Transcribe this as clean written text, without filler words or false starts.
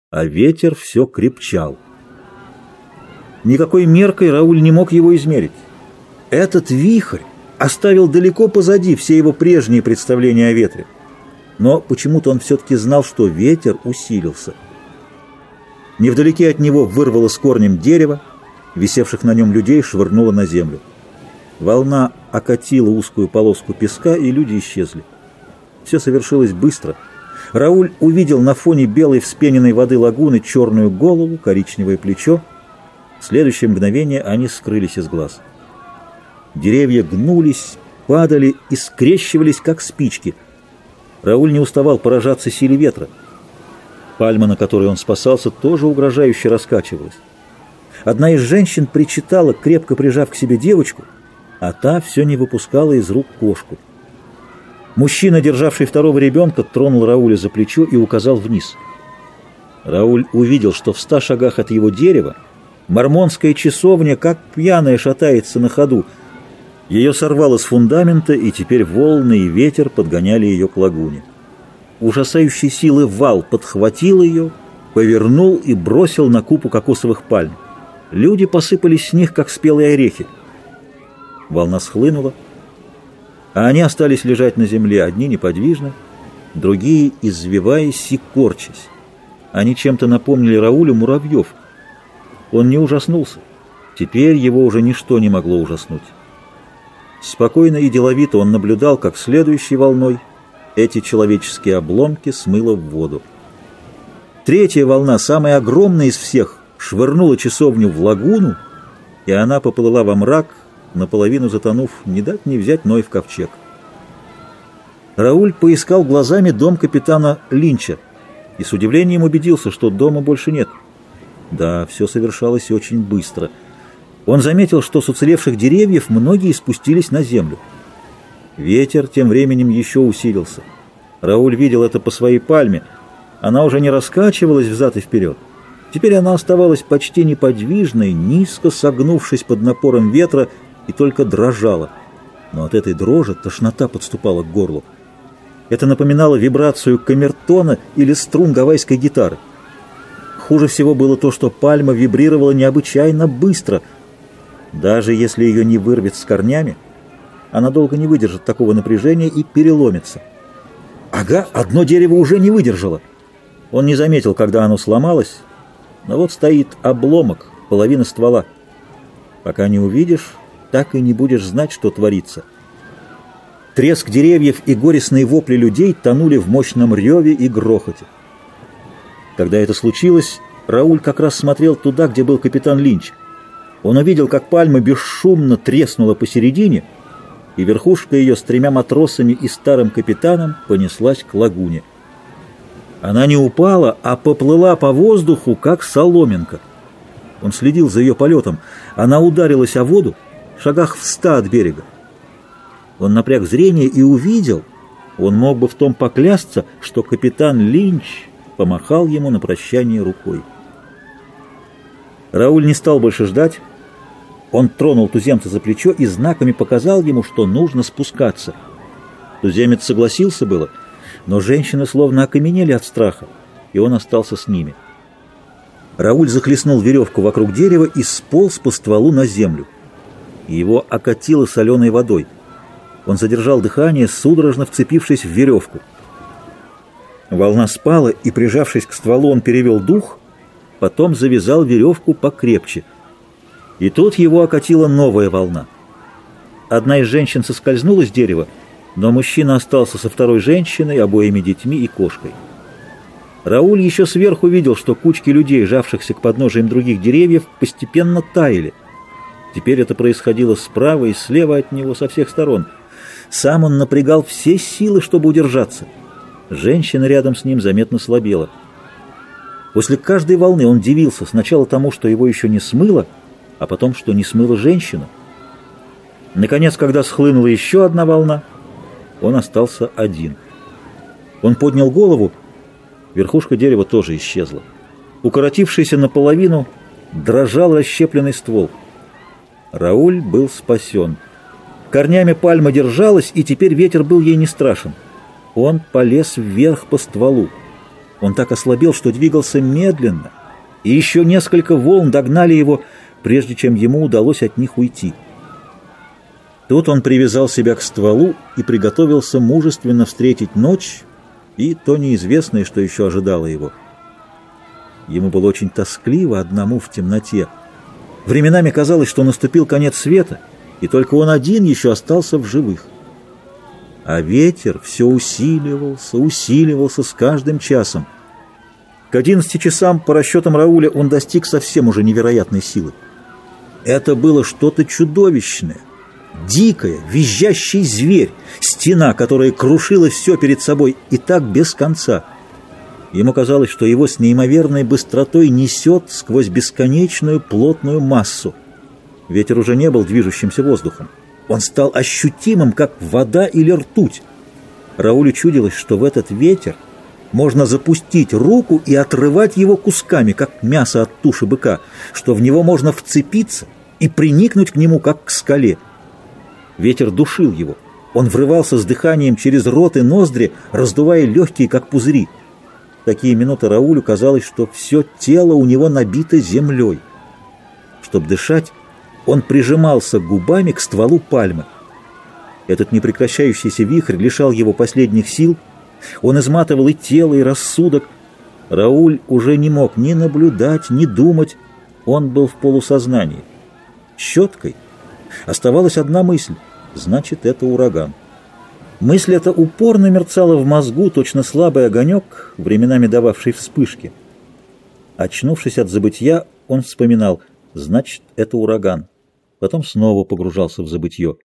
а ветер все крепчал. Никакой меркой Рауль не мог его измерить. Этот вихрь оставил далеко позади все его прежние представления о ветре. Но почему-то он все-таки знал, что ветер усилился. Невдалеке от него вырвало с корнем дерево, висевших на нем людей швырнуло на землю. Волна окатила узкую полоску песка, и люди исчезли. Все совершилось быстро. Рауль увидел на фоне белой вспененной воды лагуны черную голову, коричневое плечо. В следующее мгновение они скрылись из глаз. Деревья гнулись, падали и скрещивались, как спички. Рауль не уставал поражаться силе ветра. Пальма, на которой он спасался, тоже угрожающе раскачивалась. Одна из женщин причитала, крепко прижав к себе девочку, а та все не выпускала из рук кошку. Мужчина, державший второго ребенка, тронул Рауля за плечо и указал вниз. Рауль увидел, что в 100 шагах от его дерева мормонская часовня, как пьяная, шатается на ходу. Ее сорвало с фундамента, и теперь волны и ветер подгоняли ее к лагуне. Ужасающей силы вал подхватил ее, повернул и бросил на купу кокосовых пальм. Люди посыпались с них, как спелые орехи. Волна схлынула, а они остались лежать на земле, одни неподвижно, другие извиваясь и корчась. Они чем-то напомнили Раулю муравьев. Он не ужаснулся. Теперь его уже ничто не могло ужаснуть. Спокойно и деловито он наблюдал, как следующей волной эти человеческие обломки смыло в воду. Третья волна, самая огромная из всех, швырнула часовню в лагуну, и она поплыла во мрак, наполовину затонув, не дать не взять Ной в ковчег. Рауль поискал глазами дом капитана Линча и с удивлением убедился, что дома больше нет. Да, все совершалось очень быстро. Он заметил, что с уцелевших деревьев многие спустились на землю. Ветер тем временем еще усилился. Рауль видел это по своей пальме. Она уже не раскачивалась взад и вперед. Теперь она оставалась почти неподвижной, низко согнувшись под напором ветра, и только дрожала. Но от этой дрожи тошнота подступала к горлу. Это напоминало вибрацию камертона или струн гавайской гитары. Хуже всего было то, что пальма вибрировала необычайно быстро. Даже если ее не вырвет с корнями, она долго не выдержит такого напряжения и переломится. Ага, одно дерево уже не выдержало. Он не заметил, когда оно сломалось, но вот стоит обломок, половина ствола. Пока не увидишь, так и не будешь знать, что творится. Треск деревьев и горестные вопли людей тонули в мощном реве и грохоте. Когда это случилось, Рауль как раз смотрел туда, где был капитан Линч. Он увидел, как пальма бесшумно треснула посередине, и верхушка ее с 3 матросами и старым капитаном понеслась к лагуне. Она не упала, а поплыла по воздуху, как соломинка. Он следил за ее полетом. Она ударилась о воду в шагах в 100 от берега. Он напряг зрение и увидел, он мог бы в том поклясться, что капитан Линч помахал ему на прощание рукой. Рауль не стал больше ждать. Он тронул туземца за плечо и знаками показал ему, что нужно спускаться. Туземец согласился было, но женщины словно окаменели от страха, и он остался с ними. Рауль захлестнул веревку вокруг дерева и сполз по стволу на землю. Его окатило соленой водой. Он задержал дыхание, судорожно вцепившись в веревку. Волна спала, и, прижавшись к стволу, он перевел дух, потом завязал веревку покрепче. И тут его окатила новая волна. Одна из женщин соскользнула с дерева, но мужчина остался со второй женщиной, обоими детьми и кошкой. Рауль еще сверху видел, что кучки людей, жавшихся к подножиям других деревьев, постепенно таяли. Теперь это происходило справа и слева от него, со всех сторон. Сам он напрягал все силы, чтобы удержаться. Женщина рядом с ним заметно слабела. После каждой волны он дивился сначала тому, что его еще не смыло, а потом, что не смыла женщина. Наконец, когда схлынула еще одна волна, он остался один. Он поднял голову, верхушка дерева тоже исчезла. Укоротившийся наполовину дрожал расщепленный ствол. Рауль был спасен. Корнями пальма держалась, и теперь ветер был ей не страшен. Он полез вверх по стволу. Он так ослабел, что двигался медленно, и еще несколько волн догнали его, прежде чем ему удалось от них уйти. Тут он привязал себя к стволу и приготовился мужественно встретить ночь и то неизвестное, что еще ожидало его. Ему было очень тоскливо одному в темноте. Временами казалось, что наступил конец света, и только он один еще остался в живых. А ветер все усиливался с каждым часом. К 11 часам, по расчетам Рауля, он достиг совсем уже невероятной силы. Это было что-то чудовищное, дикое, визжащий зверь, стена, которая крушила все перед собой, и так без конца. Ему казалось, что его с неимоверной быстротой несет сквозь бесконечную плотную массу. Ветер уже не был движущимся воздухом. Он стал ощутимым, как вода или ртуть. Раулю чудилось, что в этот ветер можно запустить руку и отрывать его кусками, как мясо от туши быка, что в него можно вцепиться и приникнуть к нему, как к скале. Ветер душил его. Он врывался с дыханием через рот и ноздри, раздувая легкие, как пузыри. В такие минуты Раулю казалось, что все тело у него набито землей. Чтобы дышать, он прижимался губами к стволу пальмы. Этот непрекращающийся вихрь лишал его последних сил. Он изматывал и тело, и рассудок. Рауль уже не мог ни наблюдать, ни думать. Он был в полусознании. Щеткой оставалась одна мысль: значит, это ураган. Мысль эта упорно мерцала в мозгу, точно слабый огонек, временами дававший вспышки. Очнувшись от забытья, он вспоминал: значит, это ураган. Потом снова погружался в забытье.